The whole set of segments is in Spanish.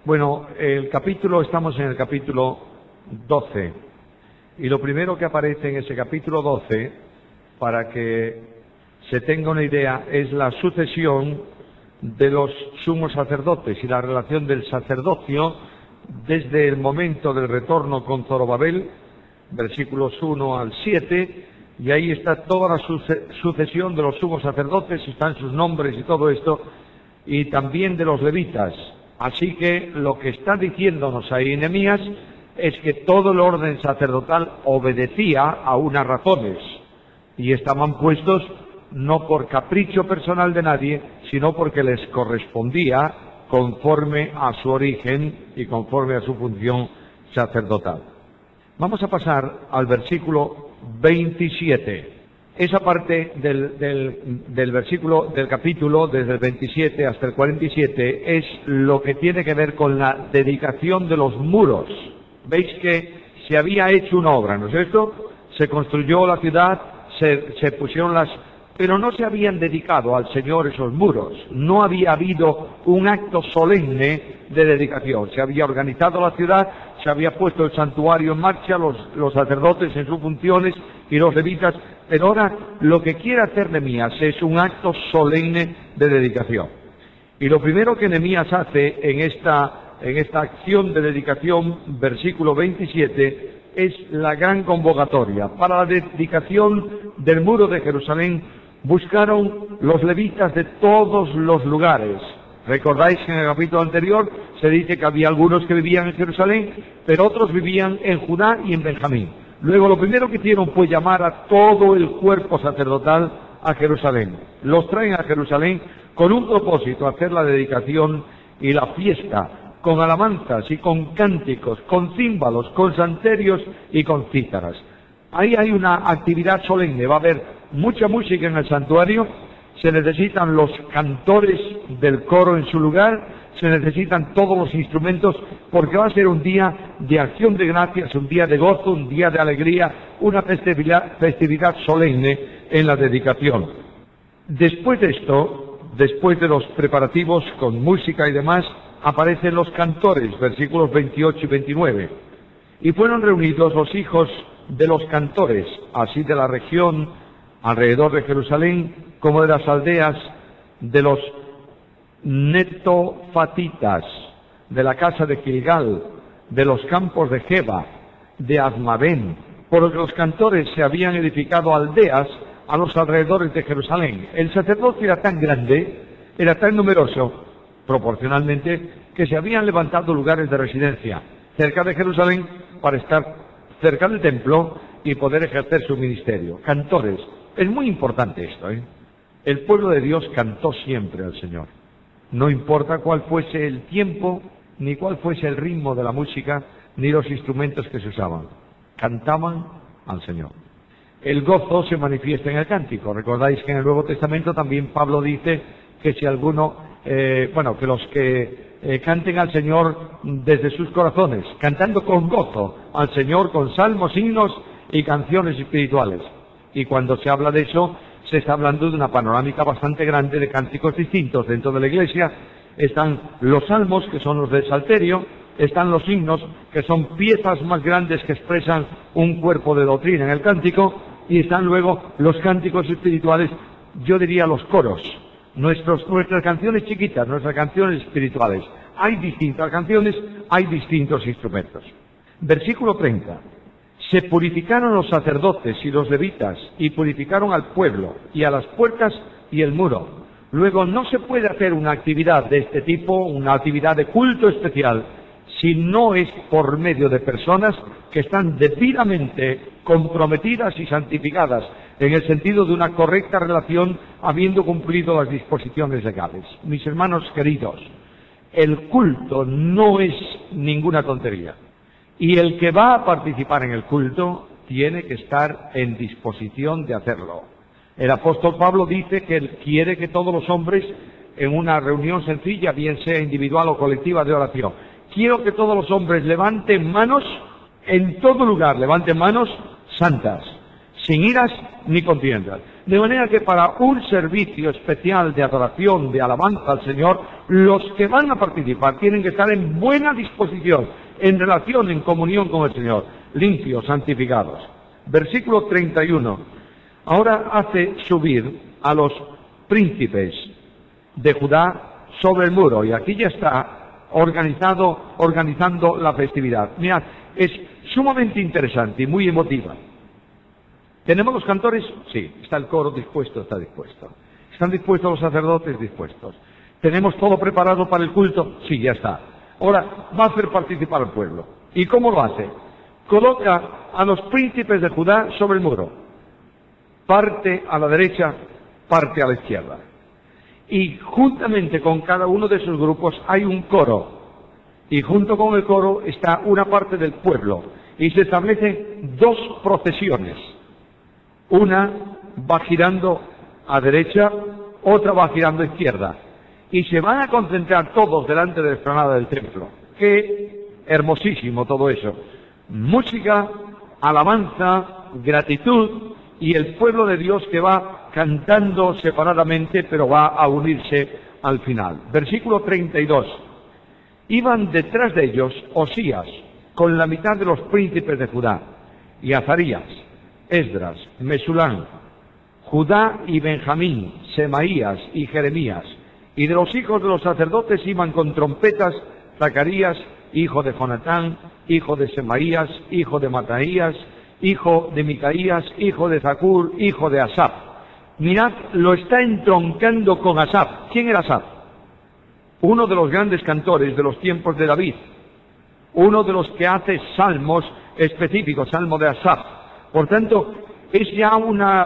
Bueno, estamos en el capítulo 12, y lo primero que aparece en ese capítulo 12, para que se tenga una idea, es la sucesión de los sumos sacerdotes y la relación del sacerdocio desde el momento del retorno con Zorobabel, versículos 1 al 7, y ahí está toda la sucesión de los sumos sacerdotes, están sus nombres y todo esto, y también de los levitas. Así que lo que está diciéndonos ahí Nehemías es que todo el orden sacerdotal obedecía a unas razones, y estaban puestos no por capricho personal de nadie, sino porque les correspondía conforme a su origen y conforme a su función sacerdotal. Vamos a pasar al versículo 27. Esa parte del versículo del capítulo, desde el 27 hasta el 47, es lo que tiene que ver con la dedicación de los muros. Veis que se había hecho una obra, ¿no es cierto? Se construyó la ciudad, se pusieron pero no se habían dedicado al Señor esos muros. No había habido un acto solemne de dedicación. Se había organizado la ciudad, se había puesto el santuario en marcha, los sacerdotes en sus funciones y los levitas. Pero ahora lo que quiere hacer Nehemías es un acto solemne de dedicación. Y lo primero que Nehemías hace en esta acción de dedicación, versículo 27, es la gran convocatoria. Para la dedicación del muro de Jerusalén buscaron los levitas de todos los lugares. Recordáis que en el capítulo anterior se dice que había algunos que vivían en Jerusalén, pero otros vivían en Judá y en Benjamín. Luego lo primero que hicieron fue llamar a todo el cuerpo sacerdotal a Jerusalén. Los traen a Jerusalén con un propósito, hacer la dedicación y la fiesta, con alabanzas y con cánticos, con címbalos, con salterios y con cítaras. Ahí hay una actividad solemne, va a haber mucha música en el santuario, se necesitan los cantores del coro en su lugar, se necesitan todos los instrumentos, porque va a ser un día de acción de gracias, un día de gozo, un día de alegría, una festividad solemne en la dedicación. Después de esto, después de los preparativos con música y demás, aparecen los cantores, versículos 28 y 29. Y fueron reunidos los hijos de los cantores, así de la región alrededor de Jerusalén, como de las aldeas de los netofatitas, de la casa de Gilgal, de los campos de Geba, de Azmavén, porque los cantores se habían edificado aldeas a los alrededores de Jerusalén. El sacerdocio era tan grande, era tan numeroso, proporcionalmente, que se habían levantado lugares de residencia cerca de Jerusalén para estar cerca del templo y poder ejercer su ministerio. Cantores. Es muy importante esto, ¿eh? El pueblo de Dios cantó siempre al Señor. No importa cuál fuese el tiempo, ni cuál fuese el ritmo de la música, ni los instrumentos que se usaban. Cantaban al Señor. El gozo se manifiesta en el cántico. Recordáis que en el Nuevo Testamento también Pablo dice que si alguno, que los que canten al Señor desde sus corazones, cantando con gozo al Señor, con salmos, himnos y canciones espirituales. Y cuando se habla de eso, se está hablando de una panorámica bastante grande de cánticos distintos. Dentro de la Iglesia están los salmos, que son los del Salterio, están los himnos, que son piezas más grandes que expresan un cuerpo de doctrina en el cántico, y están luego los cánticos espirituales, yo diría los coros, nuestras canciones chiquitas, nuestras canciones espirituales. Hay distintas canciones, hay distintos instrumentos. Versículo 30. Se purificaron los sacerdotes y los levitas, y purificaron al pueblo, y a las puertas y el muro. Luego no se puede hacer una actividad de este tipo, una actividad de culto especial, si no es por medio de personas que están debidamente comprometidas y santificadas, en el sentido de una correcta relación, habiendo cumplido las disposiciones legales. Mis hermanos queridos, el culto no es ninguna tontería. Y el que va a participar en el culto tiene que estar en disposición de hacerlo. El apóstol Pablo dice que él quiere que todos los hombres, en una reunión sencilla, bien sea individual o colectiva de oración, quiero que todos los hombres levanten manos en todo lugar, levanten manos santas, sin iras ni contiendas. De manera que para un servicio especial de adoración, de alabanza al Señor, los que van a participar tienen que estar en buena disposición, en relación, en comunión con el Señor, limpios, santificados. Versículo 31. Ahora hace subir a los príncipes de Judá sobre el muro, y aquí ya está organizando la festividad. Mirad, es sumamente interesante y muy emotiva. ¿Tenemos los cantores? Sí. ¿Está el coro dispuesto? Está dispuesto. ¿Están dispuestos los sacerdotes? Dispuestos. ¿Tenemos todo preparado para el culto? Sí, ya está. Ahora, va a hacer participar al pueblo. ¿Y cómo lo hace? Coloca a los príncipes de Judá sobre el muro. Parte a la derecha, parte a la izquierda. Y juntamente con cada uno de esos grupos hay un coro. Y junto con el coro está una parte del pueblo. Y se establecen dos procesiones. Una va girando a derecha, otra va girando a izquierda. Y se van a concentrar todos delante de la explanada del templo. ¡Qué hermosísimo todo eso! Música, alabanza, gratitud, y el pueblo de Dios que va cantando separadamente, pero va a unirse al final. Versículo 32. Iban detrás de ellos Osías, con la mitad de los príncipes de Judá, y Azarías, Esdras, Mesulán, Judá y Benjamín, Semaías y Jeremías, y de los hijos de los sacerdotes iban con trompetas Zacarías, hijo de Jonatán, hijo de Semaías, hijo de Mataías, hijo de Micaías, hijo de Zacur, hijo de Asaf. Mirad, lo está entroncando con Asaf. ¿Quién era Asaf? Uno de los grandes cantores de los tiempos de David, uno de los que hace salmos específicos, salmo de Asaf. Por tanto, es ya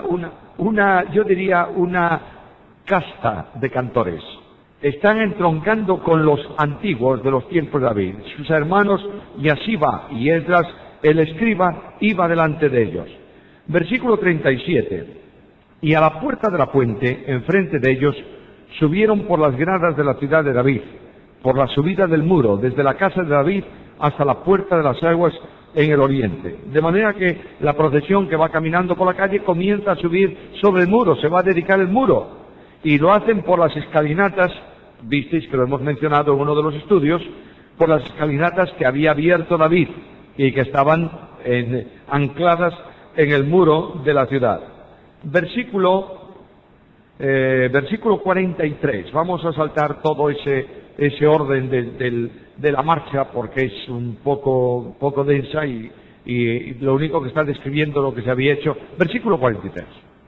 yo diría, una casta de cantores. Están entroncando con los antiguos de los tiempos de David. Sus hermanos Yasiba y Esdras, el escriba, iba delante de ellos. Versículo 37. Y a la puerta de la puente, enfrente de ellos, subieron por las gradas de la ciudad de David, por la subida del muro, desde la casa de David hasta la puerta de las aguas en el oriente. De manera que la procesión que va caminando por la calle comienza a subir sobre el muro, se va a dedicar el muro. Y lo hacen por las escalinatas, visteis que lo hemos mencionado en uno de los estudios, por las escalinatas que había abierto David y que estaban ancladas en el muro de la ciudad. Versículo 43. Vamos a saltar todo ese orden de la marcha porque es un poco densa y lo único que está describiendo lo que se había hecho. Versículo 43.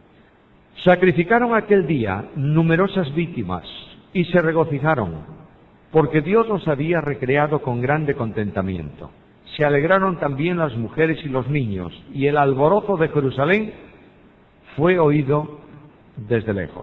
Sacrificaron aquel día numerosas víctimas y se regocijaron, porque Dios los había recreado con grande contentamiento. Se alegraron también las mujeres y los niños, y el alborozo de Jerusalén fue oído desde lejos.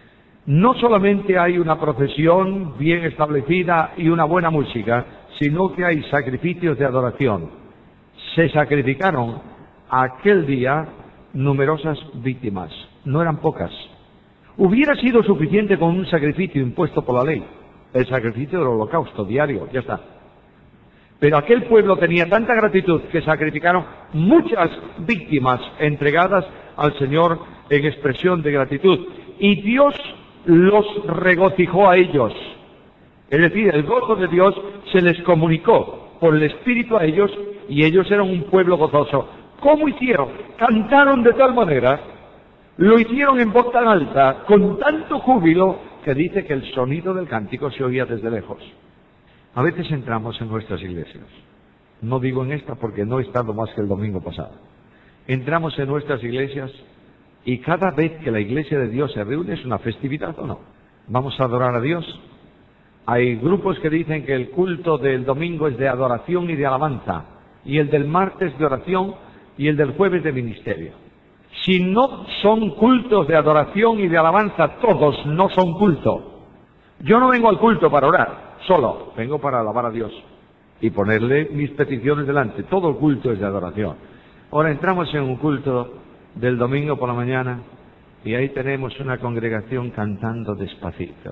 No solamente hay una procesión bien establecida y una buena música, sino que hay sacrificios de adoración. Se sacrificaron aquel día numerosas víctimas. No eran pocas. Hubiera sido suficiente con un sacrificio impuesto por la ley, el sacrificio del holocausto diario, ya está. Pero aquel pueblo tenía tanta gratitud que sacrificaron muchas víctimas entregadas al Señor en expresión de gratitud. Y Dios los regocijó a ellos. Es decir, el gozo de Dios se les comunicó por el Espíritu a ellos y ellos eran un pueblo gozoso. ¿Cómo hicieron? Cantaron de tal manera, lo hicieron en voz tan alta, con tanto júbilo, que dice que el sonido del cántico se oía desde lejos. A veces entramos en nuestras iglesias. No digo en esta porque no he estado más que el domingo pasado. Entramos en nuestras iglesias y cada vez que la iglesia de Dios se reúne es una festividad o no. Vamos a adorar a Dios. Hay grupos que dicen que el culto del domingo es de adoración y de alabanza, y el del martes de oración y el del jueves de ministerio. Si no son cultos de adoración y de alabanza, todos no son culto. Yo no vengo al culto para orar, solo, vengo para alabar a Dios y ponerle mis peticiones delante. Todo el culto es de adoración. Ahora entramos en un culto del domingo por la mañana y ahí tenemos una congregación cantando despacito,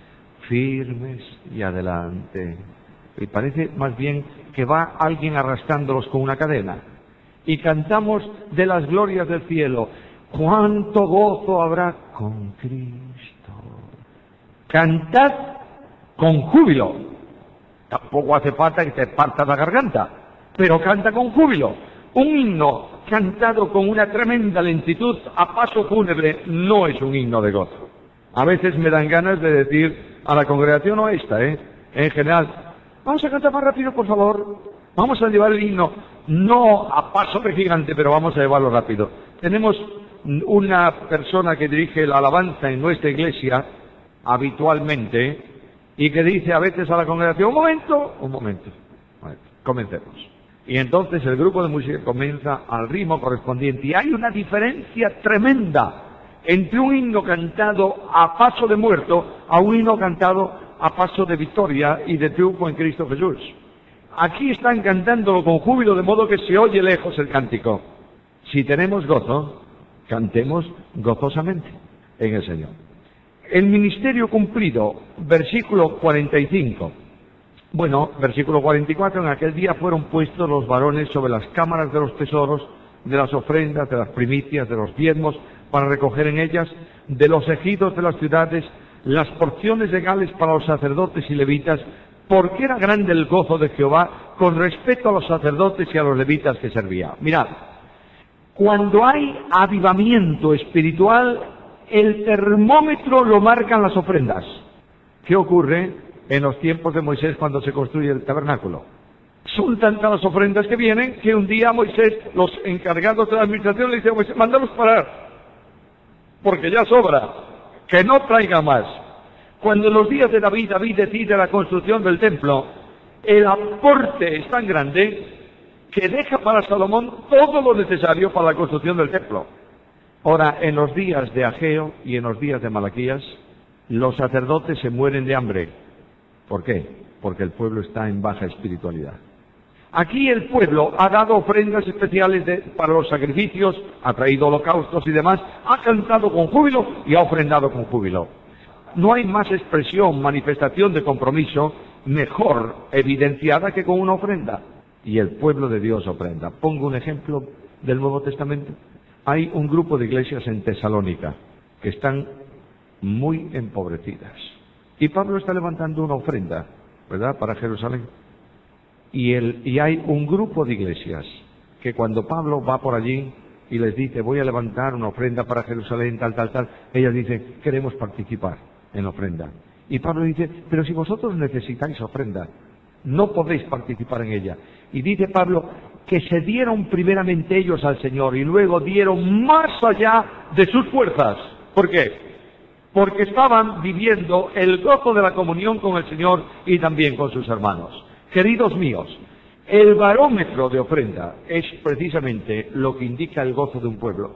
firmes y adelante. Y parece más bien que va alguien arrastrándolos con una cadena. y cantamos de las glorias del cielo. ¡Cuánto gozo habrá con Cristo! Cantad con júbilo. Tampoco hace falta que te partas la garganta, pero canta con júbilo. Un himno cantado con una tremenda lentitud a paso fúnebre no es un himno de gozo. A veces me dan ganas de decir a la congregación, o esta, en general, vamos a cantar más rápido, por favor. Vamos a llevar el himno, no a paso de gigante, pero vamos a llevarlo rápido. Tenemos una persona que dirige la alabanza en nuestra iglesia habitualmente y que dice a veces a la congregación, un momento, comencemos. Y entonces el grupo de música comienza al ritmo correspondiente y hay una diferencia tremenda entre un himno cantado a paso de muerto a un himno cantado a paso de victoria y de triunfo en Cristo Jesús. Aquí están cantándolo con júbilo, de modo que se oye lejos el cántico. Si tenemos gozo, cantemos gozosamente en el Señor. El ministerio cumplido, versículo 45. Bueno, versículo 44, en aquel día fueron puestos los varones sobre las cámaras de los tesoros, de las ofrendas, de las primicias, de los diezmos, para recoger en ellas, de los ejidos de las ciudades, las porciones legales para los sacerdotes y levitas, porque era grande el gozo de Jehová con respecto a los sacerdotes y a los levitas que servían. Mirad, cuando hay avivamiento espiritual, el termómetro lo marcan las ofrendas. ¿Qué ocurre en los tiempos de Moisés cuando se construye el tabernáculo? Son tantas las ofrendas que vienen que un día Moisés, los encargados de la administración, le dicen a Moisés, mándalos parar, porque ya sobra, que no traiga más. Cuando en los días de David decide la construcción del templo, el aporte es tan grande que deja para Salomón todo lo necesario para la construcción del templo. Ahora, en los días de Ageo y en los días de Malaquías, los sacerdotes se mueren de hambre. ¿Por qué? Porque el pueblo está en baja espiritualidad. Aquí el pueblo ha dado ofrendas especiales para los sacrificios, ha traído holocaustos y demás, ha cantado con júbilo y ha ofrendado con júbilo. No hay más expresión, manifestación de compromiso mejor evidenciada que con una ofrenda. Y el pueblo de Dios ofrenda. Pongo un ejemplo del Nuevo Testamento. Hay un grupo de iglesias en Tesalónica que están muy empobrecidas. Y Pablo está levantando una ofrenda, ¿verdad?, para Jerusalén. Y hay un grupo de iglesias que cuando Pablo va por allí y les dice, voy a levantar una ofrenda para Jerusalén, tal, ellas dicen, queremos participar en la ofrenda. Y Pablo dice, pero si vosotros necesitáis ofrenda, no podéis participar en ella. Y dice Pablo que se dieron primeramente ellos al Señor y luego dieron más allá de sus fuerzas. ¿Por qué? Porque estaban viviendo el gozo de la comunión con el Señor y también con sus hermanos. Queridos míos, el barómetro de ofrenda es precisamente lo que indica el gozo de un pueblo.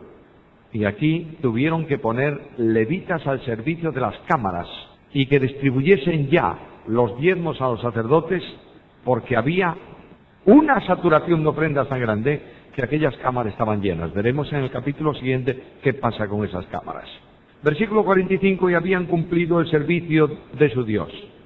Y aquí tuvieron que poner levitas al servicio de las cámaras y que distribuyesen ya los diezmos a los sacerdotes, porque había una saturación de ofrendas tan grande que aquellas cámaras estaban llenas. Veremos en el capítulo siguiente qué pasa con esas cámaras. Versículo 45, y habían cumplido el servicio de su Dios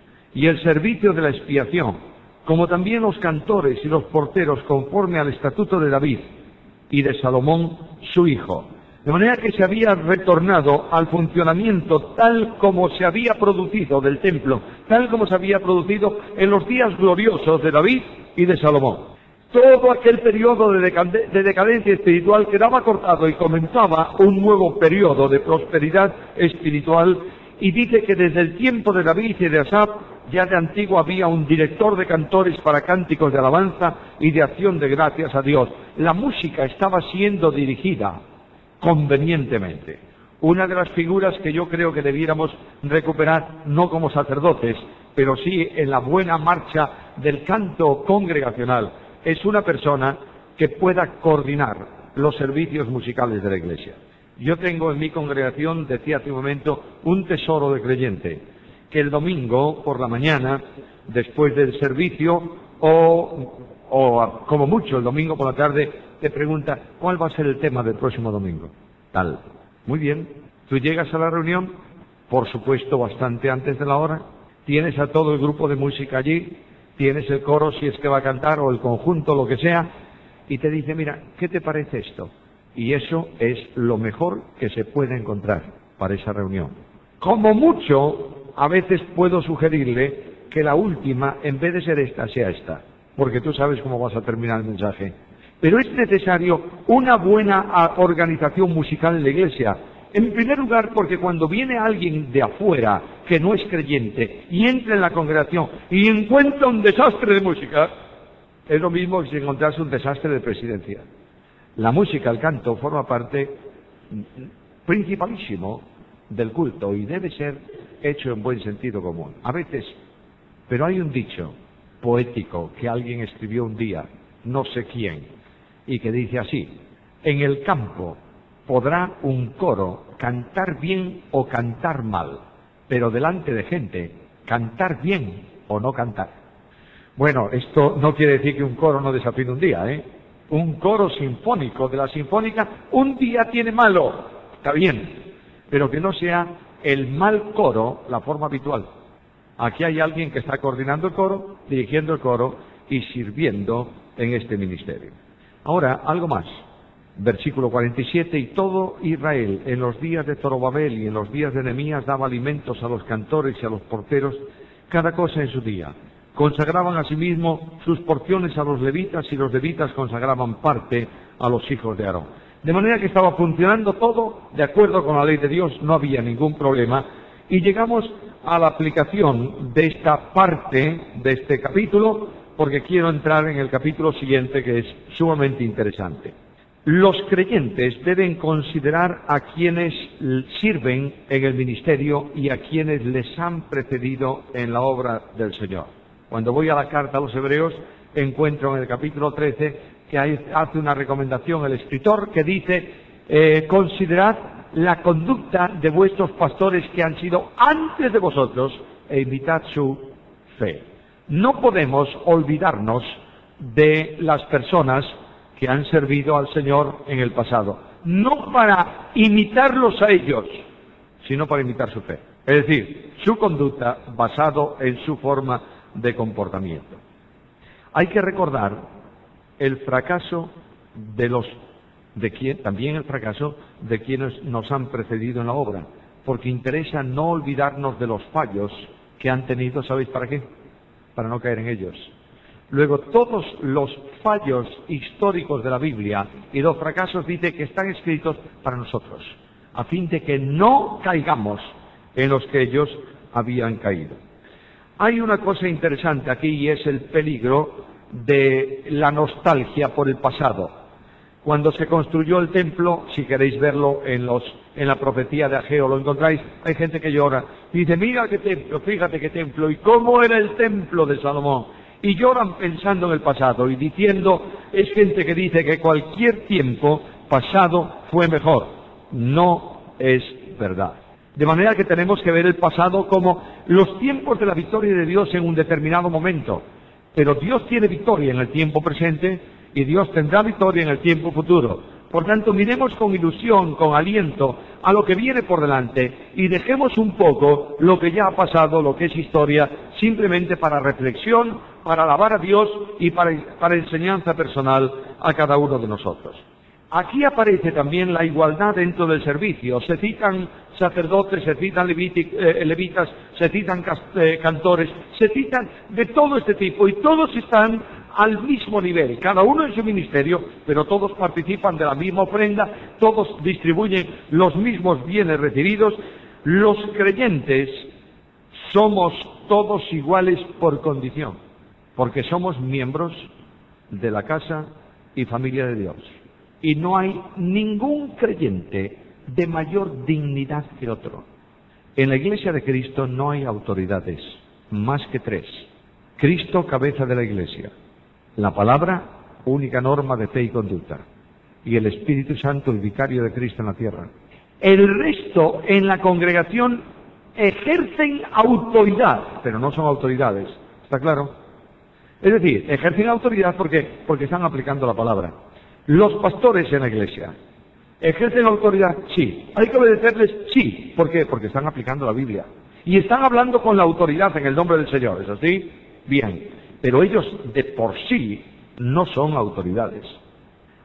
y el servicio de la expiación, como también los cantores y los porteros, conforme al estatuto de David y de Salomón su hijo. De manera que se había retornado al funcionamiento tal como se había producido del templo, tal como se había producido en los días gloriosos de David y de Salomón. Todo aquel periodo de decadencia espiritual quedaba cortado y comenzaba un nuevo periodo de prosperidad espiritual. Y dice que desde el tiempo de David y de Asaf, ya de antiguo había un director de cantores para cánticos de alabanza y de acción de gracias a Dios. La música estaba siendo dirigida convenientemente. Una de las figuras que yo creo que debiéramos recuperar, no como sacerdotes, pero sí en la buena marcha del canto congregacional, es una persona que pueda coordinar los servicios musicales de la Iglesia. Yo tengo en mi congregación, decía hace un momento, un tesoro de creyente, que el domingo por la mañana, después del servicio, o como mucho el domingo por la tarde, te pregunta, ¿cuál va a ser el tema del próximo domingo? Tal. Muy bien. Tú llegas a la reunión, por supuesto bastante antes de la hora, tienes a todo el grupo de música allí, tienes el coro si es que va a cantar, o el conjunto, lo que sea, y te dice, mira, ¿qué te parece esto? Y eso es lo mejor que se puede encontrar para esa reunión. Como mucho, a veces puedo sugerirle que la última, en vez de ser esta, sea esta, porque tú sabes cómo vas a terminar el mensaje. Pero es necesario una buena organización musical en la iglesia. En primer lugar, porque cuando viene alguien de afuera que no es creyente y entra en la congregación y encuentra un desastre de música, es lo mismo que si encontrase un desastre de presidencia. La música, el canto, forma parte principalísimo del culto y debe ser hecho en buen sentido común. A veces, pero hay un dicho poético que alguien escribió un día, no sé quién, y que dice así: en el campo podrá un coro cantar bien o cantar mal, pero delante de gente, cantar bien o no cantar. Bueno, esto no quiere decir que un coro no desafine un día, ¿eh? Un coro sinfónico de la sinfónica un día tiene malo, está bien, pero que no sea el mal coro la forma habitual. Aquí hay alguien que está coordinando el coro, dirigiendo el coro y sirviendo en este ministerio. Ahora, algo más. Versículo 47, y todo Israel en los días de Zorobabel y en los días de Nehemías daba alimentos a los cantores y a los porteros, cada cosa en su día. Consagraban asimismo sus porciones a los levitas y los levitas consagraban parte a los hijos de Aarón. De manera que estaba funcionando todo de acuerdo con la ley de Dios, no había ningún problema. Y llegamos a la aplicación de esta parte de este capítulo, porque quiero entrar en el capítulo siguiente, que es sumamente interesante. Los creyentes deben considerar a quienes sirven en el ministerio y a quienes les han precedido en la obra del Señor. Cuando voy a la carta a los Hebreos, encuentro en el capítulo 13 que hace una recomendación el escritor que dice, considerad la conducta de vuestros pastores que han sido antes de vosotros e imitad su fe. No podemos olvidarnos de las personas que han servido al Señor en el pasado, no para imitarlos a ellos, sino para imitar su fe. Es decir, su conducta basado en su forma de comportamiento. Hay que recordar el fracaso también el fracaso de quienes nos han precedido en la obra, porque interesa no olvidarnos de los fallos que han tenido, ¿sabéis para qué? Para no caer en ellos. Luego, todos los fallos históricos de la Biblia y los fracasos dice que están escritos para nosotros, a fin de que no caigamos en los que ellos habían caído. Hay una cosa interesante aquí y es el peligro de la nostalgia por el pasado. Cuando se construyó el templo, si queréis verlo en la profecía de Ageo, lo encontráis, hay gente que llora y dice, mira qué templo, fíjate qué templo, y cómo era el templo de Salomón. Y lloran pensando en el pasado y diciendo, es gente que dice que cualquier tiempo pasado fue mejor. No es verdad. De manera que tenemos que ver el pasado como los tiempos de la victoria de Dios en un determinado momento. Pero Dios tiene victoria en el tiempo presente y Dios tendrá victoria en el tiempo futuro. Por tanto, miremos con ilusión, con aliento, a lo que viene por delante y dejemos un poco lo que ya ha pasado, lo que es historia, simplemente para reflexión, para alabar a Dios y para enseñanza personal a cada uno de nosotros. Aquí aparece también la igualdad dentro del servicio. Se citan sacerdotes, se citan levitas, se citan cantores, se citan de todo este tipo y todos están al mismo nivel, cada uno en su ministerio, pero todos participan de la misma ofrenda, todos distribuyen los mismos bienes recibidos. Los creyentes somos todos iguales por condición, porque somos miembros de la casa y familia de Dios. Y no hay ningún creyente de mayor dignidad que otro. En la Iglesia de Cristo no hay autoridades, más que tres. Cristo, cabeza de la Iglesia. La palabra, única norma de fe y conducta. Y el Espíritu Santo, el vicario de Cristo en la tierra. El resto en la congregación ejercen autoridad, pero no son autoridades. ¿Está claro? Es decir, ejercen autoridad porque están aplicando la palabra. Los pastores en la iglesia, ¿ejercen autoridad? Sí. ¿Hay que obedecerles? Sí. ¿Por qué? Porque están aplicando la Biblia. Y están hablando con la autoridad en el nombre del Señor, ¿es así? Bien. Pero ellos de por sí no son autoridades.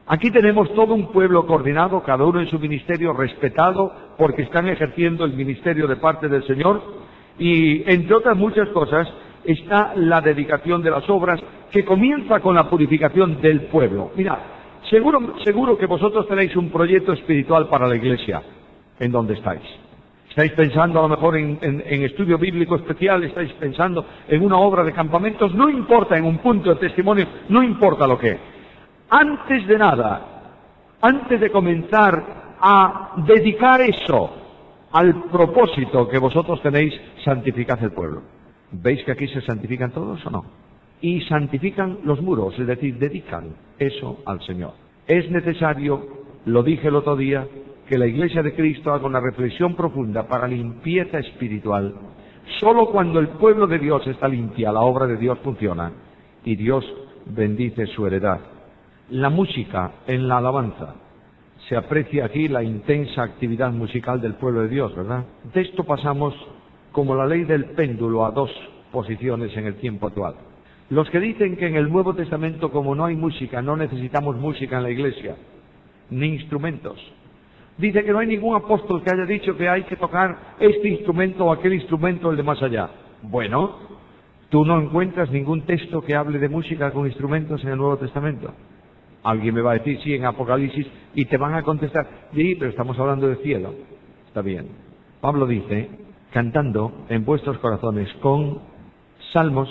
Aquí tenemos todo un pueblo coordinado, cada uno en su ministerio, respetado, porque están ejerciendo el ministerio de parte del Señor, y entre otras muchas cosas está la dedicación de las obras, que comienza con la purificación del pueblo. Mirad, seguro que vosotros tenéis un proyecto espiritual para la iglesia, en donde estáis. Estáis pensando a lo mejor en estudio bíblico especial, estáis pensando en una obra de campamentos, no importa, en un punto de testimonio, no importa lo que. Antes de nada, antes de comenzar a dedicar eso al propósito que vosotros tenéis, santificad el pueblo. ¿Veis que aquí se santifican todos o no? Y santifican los muros, es decir, dedican eso al Señor. Es necesario, lo dije el otro día, que la Iglesia de Cristo haga una reflexión profunda para limpieza espiritual. Solo cuando el pueblo de Dios está limpia, la obra de Dios funciona y Dios bendice su heredad. La música en la alabanza. Se aprecia aquí la intensa actividad musical del pueblo de Dios, ¿verdad? De esto pasamos como la ley del péndulo a dos posiciones en el tiempo actual. Los que dicen que en el Nuevo Testamento, como no hay música, no necesitamos música en la iglesia, ni instrumentos. Dice que no hay ningún apóstol que haya dicho que hay que tocar este instrumento o aquel instrumento, el de más allá. Bueno, tú no encuentras ningún texto que hable de música con instrumentos en el Nuevo Testamento. Alguien me va a decir, sí, en Apocalipsis, y te van a contestar, sí, pero estamos hablando del cielo. Está bien. Pablo dice, cantando en vuestros corazones con salmos,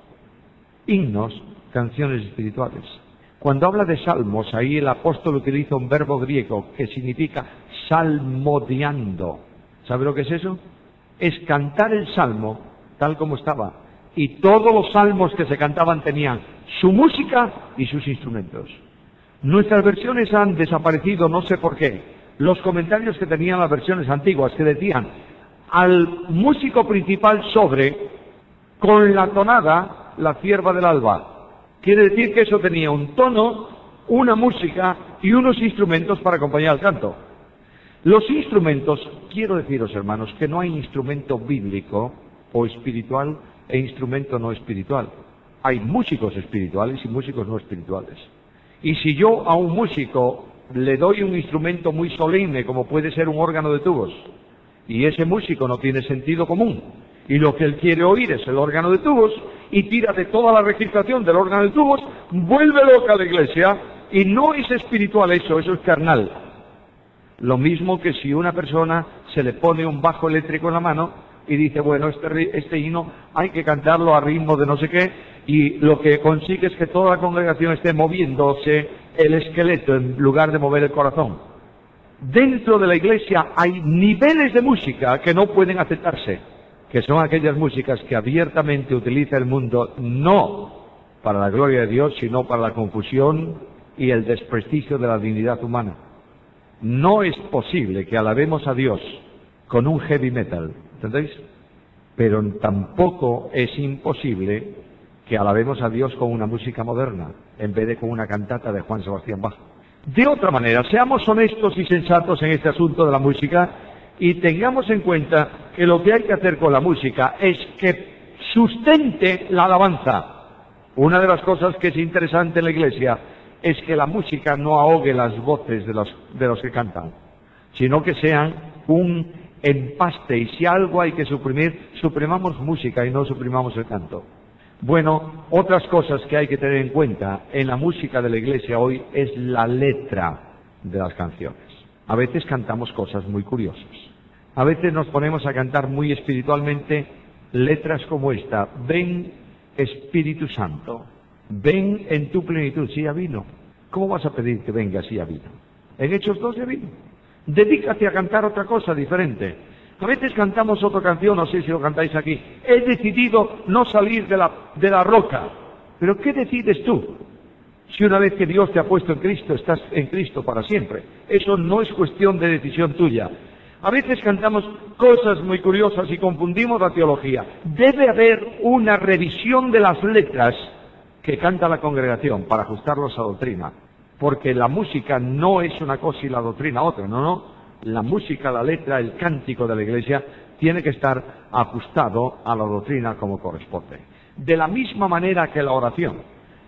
himnos, canciones espirituales. Cuando habla de salmos, ahí el apóstol utiliza un verbo griego que significa salmodiando. ¿Sabe lo que es eso? Es cantar el salmo tal como estaba. Y todos los salmos que se cantaban tenían su música y sus instrumentos. Nuestras versiones han desaparecido, no sé por qué. Los comentarios que tenían las versiones antiguas, que decían al músico principal sobre, con la tonada, la cierva del alba. Quiere decir que eso tenía un tono, una música y unos instrumentos para acompañar el canto. Los instrumentos, quiero deciros, hermanos, que no hay instrumento bíblico o espiritual e instrumento no espiritual. Hay músicos espirituales y músicos no espirituales. Y si yo a un músico le doy un instrumento muy solemne, como puede ser un órgano de tubos, y ese músico no tiene sentido común, y lo que él quiere oír es el órgano de tubos, y tira de toda la registración del órgano de tubos, vuelve loca a la iglesia, y no es espiritual eso es carnal. Lo mismo que si una persona se le pone un bajo eléctrico en la mano, y dice, bueno, este himno hay que cantarlo a ritmo de no sé qué, y lo que consigue es que toda la congregación esté moviéndose el esqueleto en lugar de mover el corazón. Dentro de la iglesia hay niveles de música que no pueden aceptarse, que son aquellas músicas que abiertamente utiliza el mundo, no para la gloria de Dios, sino para la confusión y el desprestigio de la dignidad humana. No es posible que alabemos a Dios con un heavy metal, ¿entendéis? Pero tampoco es imposible que alabemos a Dios con una música moderna, en vez de con una cantata de Juan Sebastián Bach. De otra manera, seamos honestos y sensatos en este asunto de la música y tengamos en cuenta que lo que hay que hacer con la música es que sustente la alabanza. Una de las cosas que es interesante en la iglesia es que la música no ahogue las voces de los que cantan, sino que sean un empaste, y si algo hay que suprimir, suprimamos música y no suprimamos el canto. Bueno, otras cosas que hay que tener en cuenta en la música de la iglesia hoy es la letra de las canciones. A veces cantamos cosas muy curiosas. A veces nos ponemos a cantar muy espiritualmente letras como esta: ven Espíritu Santo, ven en tu plenitud. Sí, ya vino. ¿Cómo vas a pedir que venga si ya vino? En Hechos 2 ya vino. Dedícate a cantar otra cosa diferente. A veces cantamos otra canción, no sé si lo cantáis aquí. He decidido no salir de la roca. ¿Pero qué decides tú? Si una vez que Dios te ha puesto en Cristo, estás en Cristo para siempre. Eso no es cuestión de decisión tuya. A veces cantamos cosas muy curiosas y confundimos la teología. Debe haber una revisión de las letras que canta la congregación para ajustarlos a doctrina. Porque la música no es una cosa y la doctrina otra, no. La música, la letra, el cántico de la iglesia tiene que estar ajustado a la doctrina como corresponde. De la misma manera que la oración.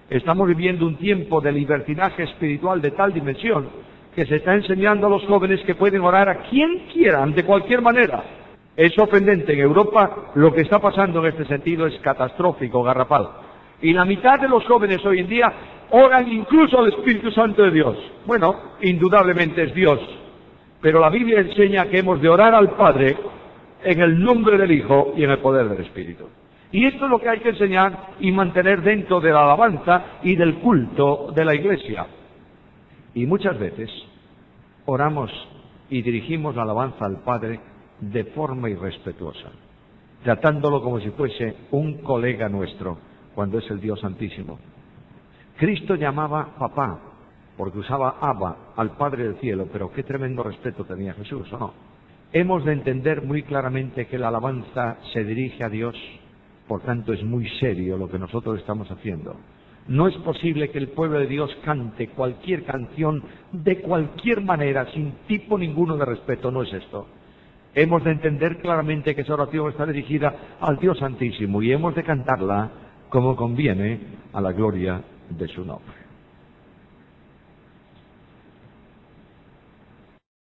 Estamos viviendo un tiempo de libertinaje espiritual de tal dimensión que se está enseñando a los jóvenes que pueden orar a quien quieran, de cualquier manera. Es sorprendente, en Europa lo que está pasando en este sentido es catastrófico, garrafal. Y la mitad de los jóvenes hoy en día oran incluso al Espíritu Santo de Dios. Bueno, indudablemente es Dios, pero la Biblia enseña que hemos de orar al Padre en el nombre del Hijo y en el poder del Espíritu. Y esto es lo que hay que enseñar y mantener dentro de la alabanza y del culto de la Iglesia. Y muchas veces oramos y dirigimos la alabanza al Padre de forma irrespetuosa, tratándolo como si fuese un colega nuestro, cuando es el Dios Santísimo. Cristo llamaba papá, porque usaba Abba, al Padre del cielo, pero qué tremendo respeto tenía Jesús, ¿o no? Hemos de entender muy claramente que la alabanza se dirige a Dios, por tanto es muy serio lo que nosotros estamos haciendo. No es posible que el pueblo de Dios cante cualquier canción de cualquier manera, sin tipo ninguno de respeto, no es esto. Hemos de entender claramente que esa oración está dirigida al Dios Santísimo y hemos de cantarla como conviene a la gloria de su nombre.